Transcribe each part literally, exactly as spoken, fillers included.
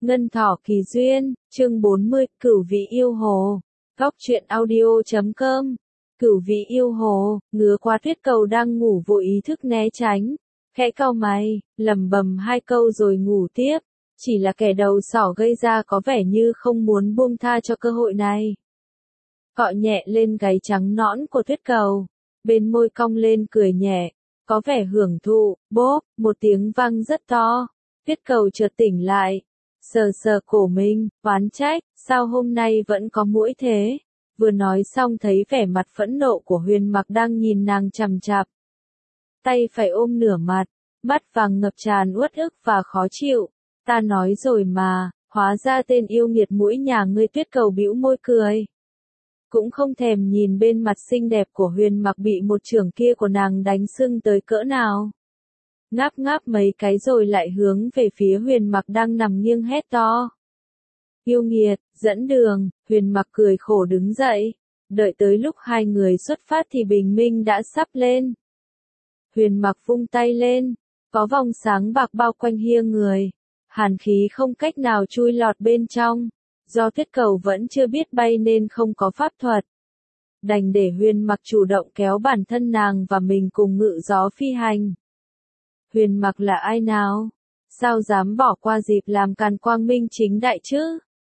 Ngân thỏ kỳ duyên, chương bốn mươi, Cửu vị yêu hồ. Góc truyện audio chấm com. Cửu vị yêu hồ, ngứa qua Tuyết Cầu đang ngủ vô ý thức né tránh, khẽ cau mày, lẩm bẩm hai câu rồi ngủ tiếp. Chỉ là kẻ đầu sỏ gây ra có vẻ như không muốn buông tha cho cơ hội này. Cọ nhẹ lên gáy trắng nõn của Tuyết Cầu, bên môi cong lên cười nhẹ, có vẻ hưởng thụ. Bốp, một tiếng vang rất to. Tuyết Cầu chợt tỉnh lại, sờ sờ cổ mình, oán trách, sao hôm nay vẫn có muỗi thế? Vừa nói xong thấy vẻ mặt phẫn nộ của Huyền Mặc đang nhìn nàng chằm chằm. Tay phải ôm nửa mặt, mắt vàng ngập tràn uất ức và khó chịu. Ta nói rồi mà, hóa ra tên yêu nghiệt mũi nhà ngươi. Tuyết Cầu bĩu môi cười. Cũng không thèm nhìn bên mặt xinh đẹp của Huyền Mặc bị một chưởng kia của nàng đánh sưng tới cỡ nào. Ngáp ngáp mấy cái rồi lại hướng về phía Huyền Mặc đang nằm nghiêng hét to. Yêu nghiệt, dẫn đường. Huyền Mặc cười khổ đứng dậy. Đợi tới lúc hai người xuất phát thì bình minh đã sắp lên. Huyền Mặc vung tay lên, có vòng sáng bạc bao quanh hia người. Hàn khí không cách nào chui lọt bên trong. Do Tuyết Cầu vẫn chưa biết bay nên không có pháp thuật. Đành để Huyền Mặc chủ động kéo bản thân nàng và mình cùng ngự gió phi hành. Huyền Mặc là ai nào? Sao dám bỏ qua dịp làm càn quang minh chính đại chứ?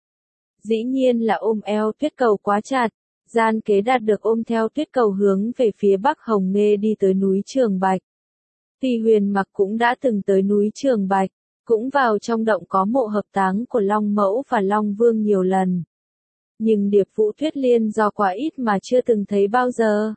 Dĩ nhiên là ôm eo Tuyết Cầu quá chặt. Gian kế đạt được ôm theo Tuyết Cầu hướng về phía Bắc Hồng Nghê đi tới núi Trường Bạch. Tuy Huyền Mặc cũng đã từng tới núi Trường Bạch, cũng vào trong động có mộ hợp táng của Long Mẫu và Long Vương nhiều lần. Nhưng Điệp Vũ Tuyết Liên do quá ít mà chưa từng thấy bao giờ.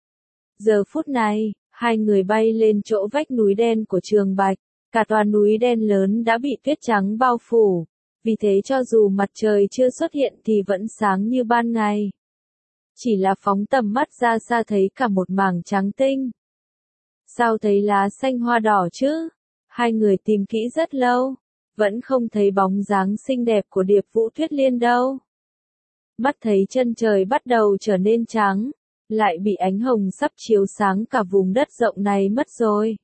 Giờ phút này, hai người bay lên chỗ vách núi đen của Trường Bạch, cả tòa núi đen lớn đã bị tuyết trắng bao phủ, vì thế cho dù mặt trời chưa xuất hiện thì vẫn sáng như ban ngày. Chỉ là phóng tầm mắt ra xa thấy cả một mảng trắng tinh. Sao thấy lá xanh hoa đỏ chứ? Hai người tìm kỹ rất lâu, vẫn không thấy bóng dáng xinh đẹp của Điệp Vũ Tuyết Liên đâu. Mắt thấy chân trời bắt đầu trở nên trắng, lại bị ánh hồng sắp chiếu sáng cả vùng đất rộng này mất rồi.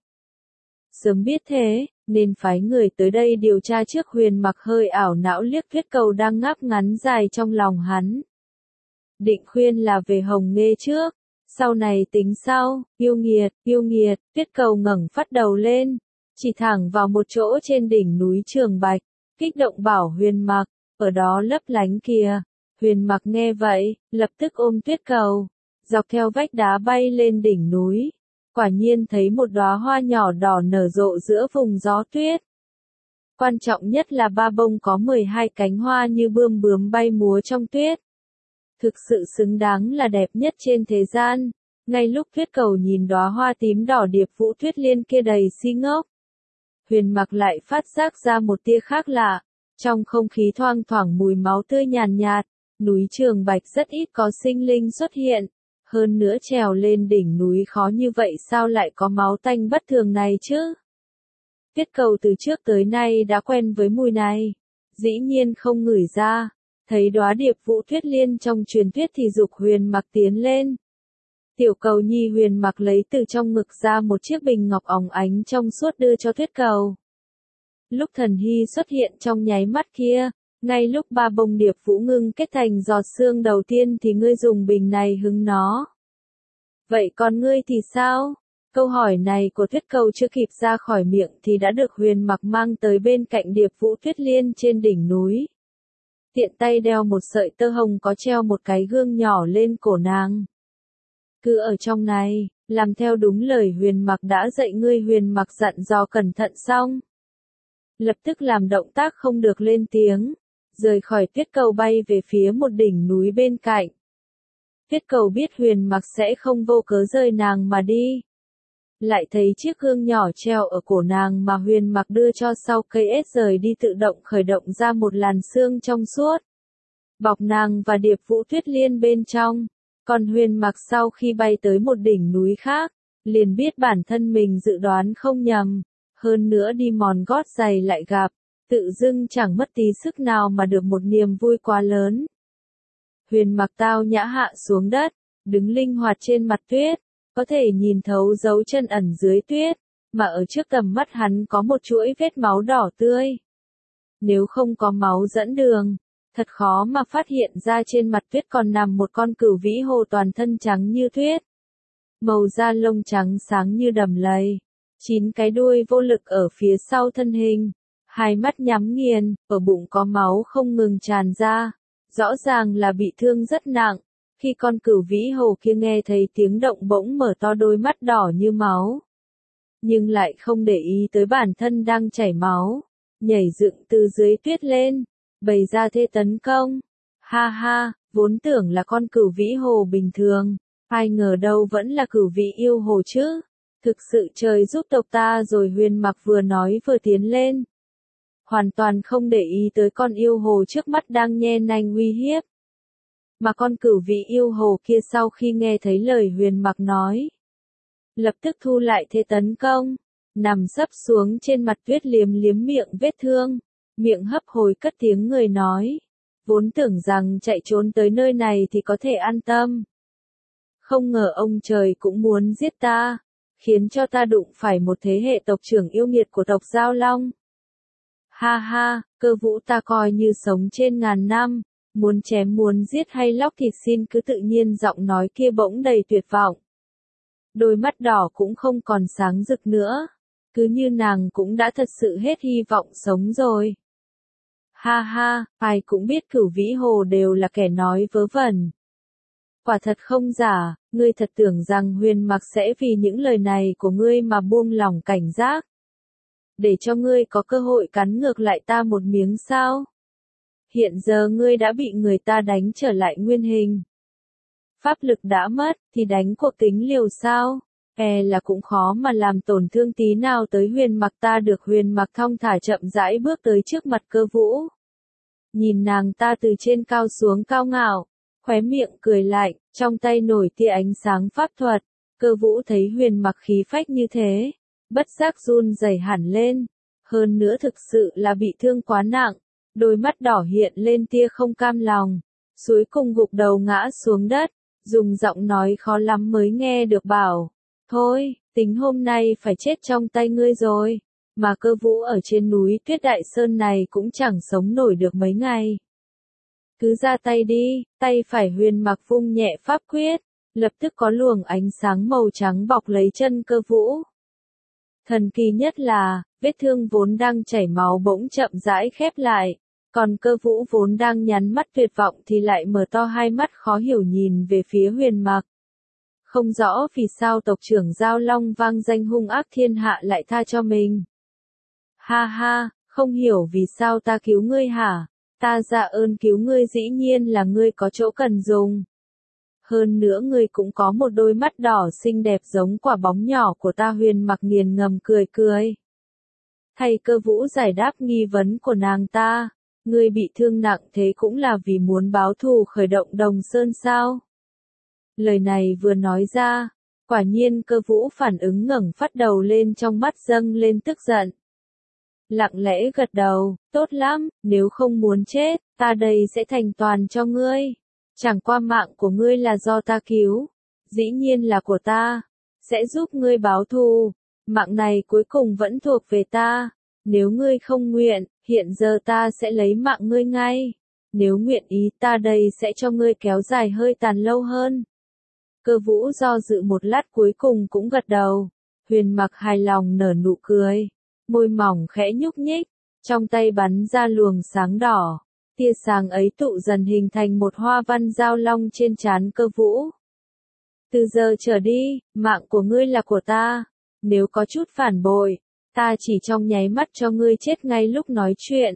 Sớm biết thế, nên phái người tới đây điều tra trước. Huyền Mặc hơi ảo não liếc Tuyết Cầu đang ngáp ngắn dài trong lòng hắn. Định khuyên là về Hồng Nghê trước, sau này tính sau. Yêu nghiệt, yêu nghiệt. Tuyết Cầu ngẩng phát đầu lên, chỉ thẳng vào một chỗ trên đỉnh núi Trường Bạch, kích động bảo Huyền Mặc, ở đó lấp lánh kìa. Huyền Mặc nghe vậy, lập tức ôm Tuyết Cầu, dọc theo vách đá bay lên đỉnh núi. Quả nhiên thấy một đóa hoa nhỏ đỏ nở rộ giữa vùng gió tuyết. Quan trọng nhất là ba bông có mười hai cánh hoa như bươm bướm bay múa trong tuyết. Thực sự xứng đáng là đẹp nhất trên thế gian. Ngay lúc Tuyết Cầu nhìn đóa hoa tím đỏ Điệp Vũ Tuyết Liên kia đầy si ngốc, Huyền Mặc lại phát giác ra một tia khác lạ. Trong không khí thoang thoảng mùi máu tươi nhàn nhạt, núi Trường Bạch rất ít có sinh linh xuất hiện. Hơn nữa trèo lên đỉnh núi khó như vậy sao lại có máu tanh bất thường này chứ? Tuyết Cầu từ trước tới nay đã quen với mùi này, dĩ nhiên không ngửi ra. Thấy đóa Điệp Vũ Tuyết Liên trong truyền thuyết thì giục Huyền Mặc tiến lên. Tiểu Cầu nhi. Huyền Mặc lấy từ trong ngực ra một chiếc bình ngọc óng ánh trong suốt đưa cho Tuyết Cầu. Lúc thần hy xuất hiện trong nháy mắt kia, ngay lúc ba bông Điệp Vũ ngưng kết thành giọt sương đầu tiên thì ngươi dùng bình này hứng nó. Vậy còn ngươi thì sao? Câu hỏi này của Tuyết Cầu chưa kịp ra khỏi miệng thì đã được Huyền Mặc mang tới bên cạnh Điệp Vũ Tuyết Liên trên đỉnh núi. Tiện tay đeo một sợi tơ hồng có treo một cái gương nhỏ lên cổ nàng. Cứ ở trong này, làm theo đúng lời Huyền Mặc đã dạy ngươi. Huyền Mặc dặn dò cẩn thận xong, lập tức làm động tác không được lên tiếng, rời khỏi Tuyết Cầu bay về phía một đỉnh núi bên cạnh. Tuyết Cầu biết Huyền Mặc sẽ không vô cớ rời nàng mà đi. Lại thấy chiếc gương nhỏ treo ở cổ nàng mà Huyền Mặc đưa cho sau cây ết rời đi tự động khởi động ra một làn sương trong suốt, bọc nàng và Điệp Vũ Tuyết Liên bên trong. Còn Huyền Mặc sau khi bay tới một đỉnh núi khác, liền biết bản thân mình dự đoán không nhầm. Hơn nữa đi mòn gót giày lại gặp, tự dưng chẳng mất tí sức nào mà được một niềm vui quá lớn. Huyền Mặc tao nhã hạ xuống đất, đứng linh hoạt trên mặt tuyết, có thể nhìn thấu dấu chân ẩn dưới tuyết, mà ở trước tầm mắt hắn có một chuỗi vết máu đỏ tươi. Nếu không có máu dẫn đường, thật khó mà phát hiện ra trên mặt tuyết còn nằm một con cửu vĩ hồ toàn thân trắng như tuyết. Màu da lông trắng sáng như đầm lầy, chín cái đuôi vô lực ở phía sau thân hình, hai mắt nhắm nghiền, ở bụng có máu không ngừng tràn ra, rõ ràng là bị thương rất nặng. Khi con cửu vĩ hồ kia nghe thấy tiếng động bỗng mở to đôi mắt đỏ như máu, nhưng lại không để ý tới bản thân đang chảy máu, nhảy dựng từ dưới tuyết lên, bày ra thế tấn công. Ha ha, vốn tưởng là con cửu vĩ hồ bình thường, ai ngờ đâu vẫn là cửu vĩ yêu hồ chứ. Thực sự trời giúp tộc ta rồi. Huyền Mặc vừa nói vừa tiến lên, hoàn toàn không để ý tới con yêu hồ trước mắt đang nhe nanh uy hiếp. Mà con cửu vĩ yêu hồ kia sau khi nghe thấy lời Huyền Mặc nói, lập tức thu lại thế tấn công, nằm sấp xuống trên mặt tuyết liếm liếm miệng vết thương, miệng hấp hối cất tiếng người nói, vốn tưởng rằng chạy trốn tới nơi này thì có thể an tâm. Không ngờ ông trời cũng muốn giết ta, khiến cho ta đụng phải một thế hệ tộc trưởng yêu nghiệt của tộc Giao Long. Ha ha, Cơ Vũ ta coi như sống trên ngàn năm, muốn chém muốn giết hay lóc thịt xin cứ tự nhiên. Giọng nói kia bỗng đầy tuyệt vọng. Đôi mắt đỏ cũng không còn sáng rực nữa, cứ như nàng cũng đã thật sự hết hy vọng sống rồi. Ha ha, ai cũng biết cửu vĩ hồ đều là kẻ nói vớ vẩn. Quả thật không giả, ngươi thật tưởng rằng Huyền Mặc sẽ vì những lời này của ngươi mà buông lỏng cảnh giác, để cho ngươi có cơ hội cắn ngược lại ta một miếng sao? Hiện giờ ngươi đã bị người ta đánh trở lại nguyên hình. Pháp lực đã mất, thì đánh cuộc tính liều sao? E là cũng khó mà làm tổn thương tí nào tới Huyền Mặc ta được. Huyền Mặc thong thả chậm rãi bước tới trước mặt Cơ Vũ. Nhìn nàng ta từ trên cao xuống cao ngạo, khóe miệng cười lạnh, trong tay nổi tia ánh sáng pháp thuật. Cơ Vũ thấy Huyền Mặc khí phách như thế, bất giác run rẩy hẳn lên. Hơn nữa thực sự là bị thương quá nặng, đôi mắt đỏ hiện lên tia không cam lòng, cuối cùng gục đầu ngã xuống đất, dùng giọng nói khó lắm mới nghe được bảo, thôi, tính hôm nay phải chết trong tay ngươi rồi. Mà Cơ Vũ ở trên núi Tuyết Đại Sơn này cũng chẳng sống nổi được mấy ngày. Cứ ra tay đi. Tay phải Huyền Mặc vung nhẹ pháp quyết, lập tức có luồng ánh sáng màu trắng bọc lấy chân Cơ Vũ. Thần kỳ nhất là, vết thương vốn đang chảy máu bỗng chậm rãi khép lại, còn Cơ Vũ vốn đang nhắm mắt tuyệt vọng thì lại mở to hai mắt khó hiểu nhìn về phía Huyền Mặc. Không rõ vì sao tộc trưởng Giao Long vang danh hung ác thiên hạ lại tha cho mình. Ha ha, không hiểu vì sao ta cứu ngươi hả? Ta dạ ơn cứu ngươi, dĩ nhiên là ngươi có chỗ cần dùng. Hơn nữa ngươi cũng có một đôi mắt đỏ xinh đẹp giống quả bóng nhỏ của ta. Huyền Mặc nghiền ngầm cười cười. Thay Cơ Vũ giải đáp nghi vấn của nàng ta, ngươi bị thương nặng thế cũng là vì muốn báo thù khởi động Đồng Sơn sao? Lời này vừa nói ra, quả nhiên Cơ Vũ phản ứng ngẩng phát đầu lên, trong mắt dâng lên tức giận. Lặng lẽ gật đầu, tốt lắm, nếu không muốn chết, ta đây sẽ thành toàn cho ngươi. Chẳng qua mạng của ngươi là do ta cứu, dĩ nhiên là của ta, sẽ giúp ngươi báo thù, mạng này cuối cùng vẫn thuộc về ta. Nếu ngươi không nguyện, hiện giờ ta sẽ lấy mạng ngươi ngay. Nếu nguyện ý, ta đây sẽ cho ngươi kéo dài hơi tàn lâu hơn. Cơ Vũ do dự một lát cuối cùng cũng gật đầu. Huyền Mặc hài lòng nở nụ cười, môi mỏng khẽ nhúc nhích, trong tay bắn ra luồng sáng đỏ. Tia sáng ấy tụ dần hình thành một hoa văn giao long trên trán Cơ Vũ. Từ giờ trở đi, mạng của ngươi là của ta. Nếu có chút phản bội, ta chỉ trong nháy mắt cho ngươi chết ngay lúc nói chuyện.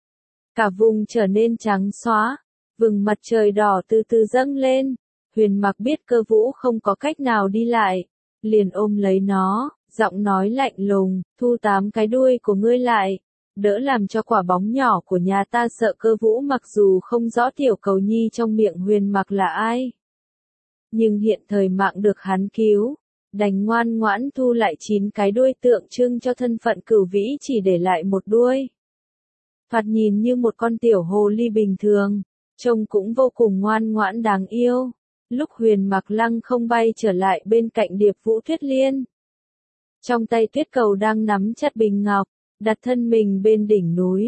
Cả vùng trở nên trắng xóa, vầng mặt trời đỏ từ từ dâng lên. Huyền Mặc biết Cơ Vũ không có cách nào đi lại, liền ôm lấy nó, giọng nói lạnh lùng, thu tám cái đuôi của ngươi lại, đỡ làm cho quả bóng nhỏ của nhà ta sợ. Cơ Vũ mặc dù không rõ tiểu cầu nhi trong miệng Huyền Mặc là ai, nhưng hiện thời mạng được hắn cứu, đành ngoan ngoãn thu lại chín cái đuôi tượng trưng cho thân phận cửu vĩ, chỉ để lại một đuôi. Thoạt nhìn như một con tiểu hồ ly bình thường, trông cũng vô cùng ngoan ngoãn đáng yêu. Lúc Huyền Mặc lăng không bay trở lại bên cạnh Điệp Vũ Tuyết Liên, trong tay Tuyết Cầu đang nắm chặt bình ngọc, đặt thân mình bên đỉnh núi,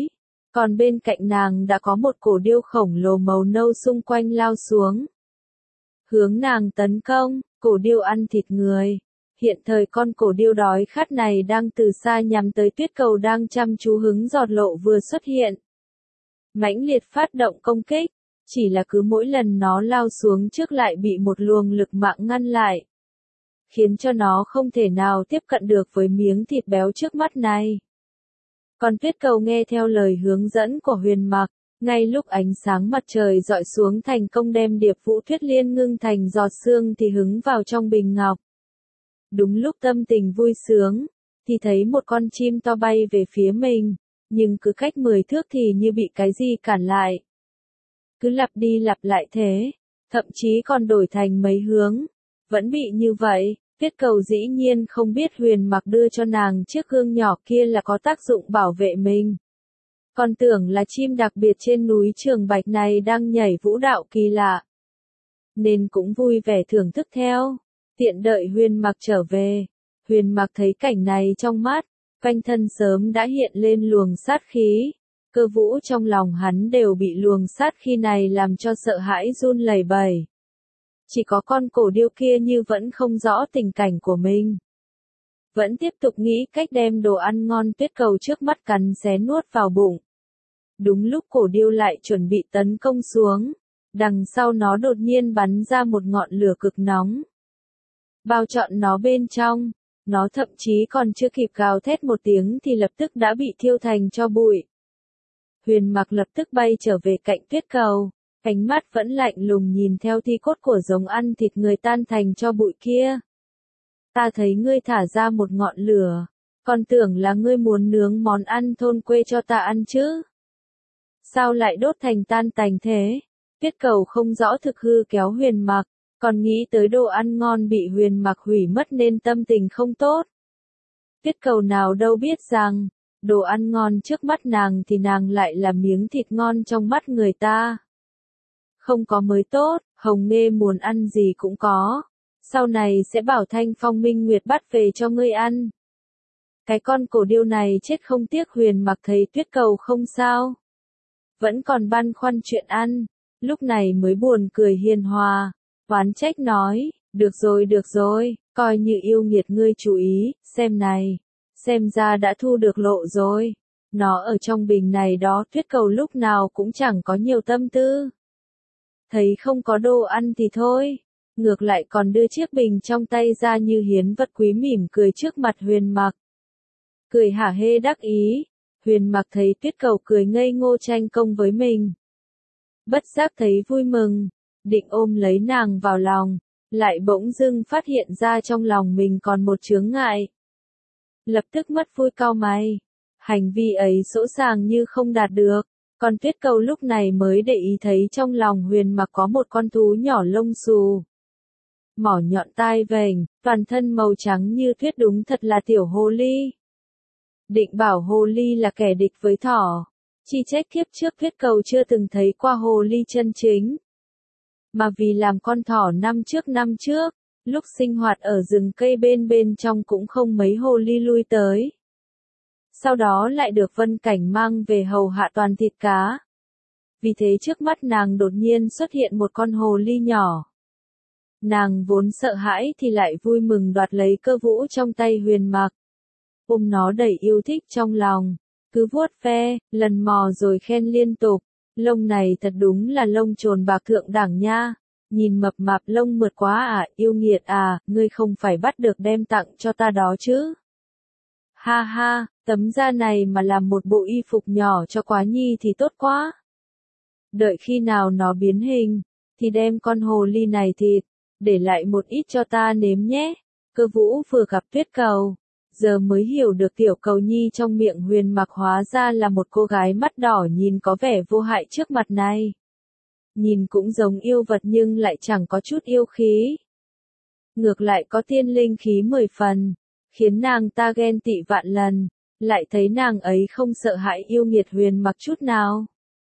Còn bên cạnh nàng đã có một cổ điêu khổng lồ màu nâu xung quanh lao xuống. Hướng nàng tấn công, cổ điêu ăn thịt người. Hiện thời con cổ điêu đói khát này đang từ xa nhắm tới tuyết cầu đang chăm chú hứng giọt lộ vừa xuất hiện. Mãnh liệt phát động công kích, chỉ là cứ mỗi lần nó lao xuống trước lại bị một luồng lực mạng ngăn lại. Khiến cho nó không thể nào tiếp cận được với miếng thịt béo trước mắt này. Còn tuyết cầu nghe theo lời hướng dẫn của Huyền Mặc, ngay lúc ánh sáng mặt trời dọi xuống thành công đem điệp vũ tuyết liên ngưng thành giọt sương thì hứng vào trong bình ngọc. Đúng lúc tâm tình vui sướng, thì thấy một con chim to bay về phía mình, nhưng cứ cách mười thước thì như bị cái gì cản lại. Cứ lặp đi lặp lại thế, thậm chí còn đổi thành mấy hướng, vẫn bị như vậy. Tuyết cầu dĩ nhiên không biết Huyền Mặc đưa cho nàng chiếc gương nhỏ kia là có tác dụng bảo vệ mình. Còn tưởng là chim đặc biệt trên núi Trường Bạch này đang nhảy vũ đạo kỳ lạ. Nên cũng vui vẻ thưởng thức theo. Tiện đợi Huyền Mặc trở về. Huyền Mặc thấy cảnh này trong mắt, quanh thân sớm đã hiện lên luồng sát khí. Cơ vũ trong lòng hắn đều bị luồng sát khí này làm cho sợ hãi run lẩy bẩy. Chỉ có con cổ điêu kia như vẫn không rõ tình cảnh của mình. Vẫn tiếp tục nghĩ cách đem đồ ăn ngon tuyết cầu trước mắt cắn xé nuốt vào bụng. Đúng lúc cổ điêu lại chuẩn bị tấn công xuống, đằng sau nó đột nhiên bắn ra một ngọn lửa cực nóng. Bao trọn nó bên trong, nó thậm chí còn chưa kịp gào thét một tiếng thì lập tức đã bị thiêu thành tro bụi. Huyền Mặc lập tức bay trở về cạnh tuyết cầu. Ánh mắt vẫn lạnh lùng nhìn theo thi cốt của giống ăn thịt người tan thành cho bụi kia. Ta thấy ngươi thả ra một ngọn lửa, còn tưởng là ngươi muốn nướng món ăn thôn quê cho ta ăn chứ. Sao lại đốt thành tan tành thế? Tuyết cầu không rõ thực hư kéo Huyền Mặc, còn nghĩ tới đồ ăn ngon bị Huyền Mặc hủy mất nên tâm tình không tốt. Tuyết cầu nào đâu biết rằng, đồ ăn ngon trước mắt nàng thì nàng lại là miếng thịt ngon trong mắt người ta. Không có mới tốt, Hồng Nghê muốn ăn gì cũng có. Sau này sẽ bảo Thanh Phong Minh Nguyệt bắt về cho ngươi ăn. Cái con cổ điêu này chết không tiếc. Huyền Mặc thấy tuyết cầu không sao. Vẫn còn băn khoăn chuyện ăn. Lúc này mới buồn cười hiền hòa. Oán trách nói, được rồi được rồi, coi như yêu nghiệt ngươi chú ý, xem này. Xem ra đã thu được lộ rồi. Nó ở trong bình này đó. Tuyết cầu lúc nào cũng chẳng có nhiều tâm tư. Thấy không có đồ ăn thì thôi, ngược lại còn đưa chiếc bình trong tay ra như hiến vật quý mỉm cười trước mặt Huyền Mặc. Cười hả hê đắc ý, Huyền Mặc thấy tuyết cầu cười ngây ngô tranh công với mình. Bất giác thấy vui mừng, định ôm lấy nàng vào lòng, lại bỗng dưng phát hiện ra trong lòng mình còn một chướng ngại. Lập tức mất vui cau mày, hành vi ấy sỗ sàng như không đạt được. Còn tuyết cầu lúc này mới để ý thấy trong lòng Huyền Mặc có một con thú nhỏ lông xù. Mỏ nhọn tai vểnh, toàn thân màu trắng như tuyết, đúng thật là tiểu hồ ly. Định bảo hồ ly là kẻ địch với thỏ. Chi trách kiếp trước tuyết cầu chưa từng thấy qua hồ ly chân chính. Mà vì làm con thỏ năm trước năm trước, lúc sinh hoạt ở rừng cây bên bên trong cũng không mấy hồ ly lui tới. Sau đó lại được Vân Cảnh mang về hầu hạ toàn thịt cá. Vì thế trước mắt nàng đột nhiên xuất hiện một con hồ ly nhỏ. Nàng vốn sợ hãi thì lại vui mừng đoạt lấy cơ vũ trong tay Huyền Mặc. Ôm nó đầy yêu thích trong lòng, cứ vuốt ve, lần mò rồi khen liên tục. Lông này thật đúng là lông trồn bạc thượng đẳng nha. Nhìn mập mạp lông mượt quá à, yêu nghiệt à, ngươi không phải bắt được đem tặng cho ta đó chứ. Ha ha, tấm da này mà làm một bộ y phục nhỏ cho Quá Nhi thì tốt quá. Đợi khi nào nó biến hình, thì đem con hồ ly này thịt, để lại một ít cho ta nếm nhé. Cơ vũ vừa gặp tuyết cầu, giờ mới hiểu được tiểu cầu nhi trong miệng Huyền Mặc hóa ra là một cô gái mắt đỏ nhìn có vẻ vô hại trước mặt này. Nhìn cũng giống yêu vật nhưng lại chẳng có chút yêu khí. Ngược lại có tiên linh khí mười phần, khiến nàng ta ghen tị vạn lần, lại thấy nàng ấy không sợ hãi yêu nghiệt Huyền Mặc chút nào.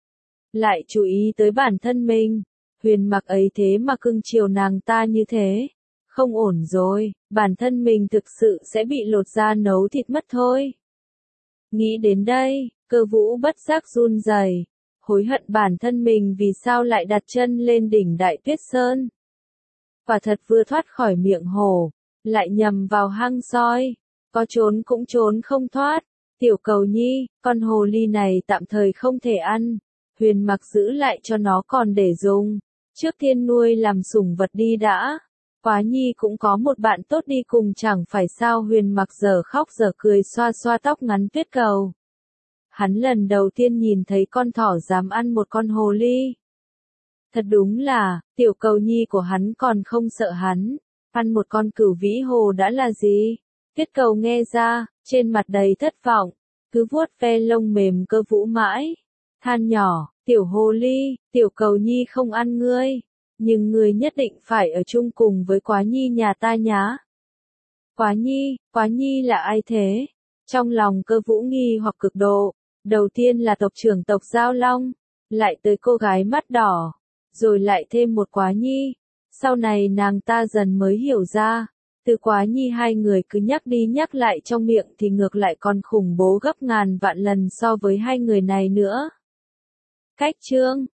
Lại chú ý tới bản thân mình, Huyền Mặc ấy thế mà cưng chiều nàng ta như thế. Không ổn rồi, bản thân mình thực sự sẽ bị lột da nấu thịt mất thôi. Nghĩ đến đây, Cơ vũ bất giác run rẩy, hối hận bản thân mình vì sao lại đặt chân lên đỉnh Đại Tuyết Sơn. Quả thật vừa thoát khỏi miệng hổ, lại nhầm vào hang sói, có trốn cũng trốn không thoát. Tiểu Cầu Nhi, con hồ ly này tạm thời không thể ăn, Huyền Mặc giữ lại cho nó còn để dùng, trước tiên nuôi làm sủng vật đi đã. Quá Nhi cũng có một bạn tốt đi cùng chẳng phải sao. Huyền Mặc giờ khóc giờ cười xoa xoa tóc ngắn Tuyết Cầu. Hắn lần đầu tiên nhìn thấy con thỏ dám ăn một con hồ ly. Thật đúng là, Tiểu Cầu Nhi của hắn còn không sợ hắn, ăn một con cửu vĩ hồ đã là gì? Tuyết Cầu nghe ra, trên mặt đầy thất vọng, cứ vuốt ve lông mềm Cơ Vũ mãi, than nhỏ, Tiểu hồ ly, Tiểu Cầu Nhi không ăn ngươi, nhưng ngươi nhất định phải ở chung cùng với Quá Nhi nhà ta nhá. Quá Nhi, Quá Nhi là ai thế? Trong lòng Cơ Vũ nghi hoặc cực độ, đầu tiên là tộc trưởng tộc Giao Long, lại tới cô gái mắt đỏ, rồi lại thêm một Quá Nhi. Sau này nàng ta dần mới hiểu ra, từ Quá Nhi hai người cứ nhắc đi nhắc lại trong miệng thì ngược lại còn khủng bố gấp ngàn vạn lần so với hai người này nữa. Cách chương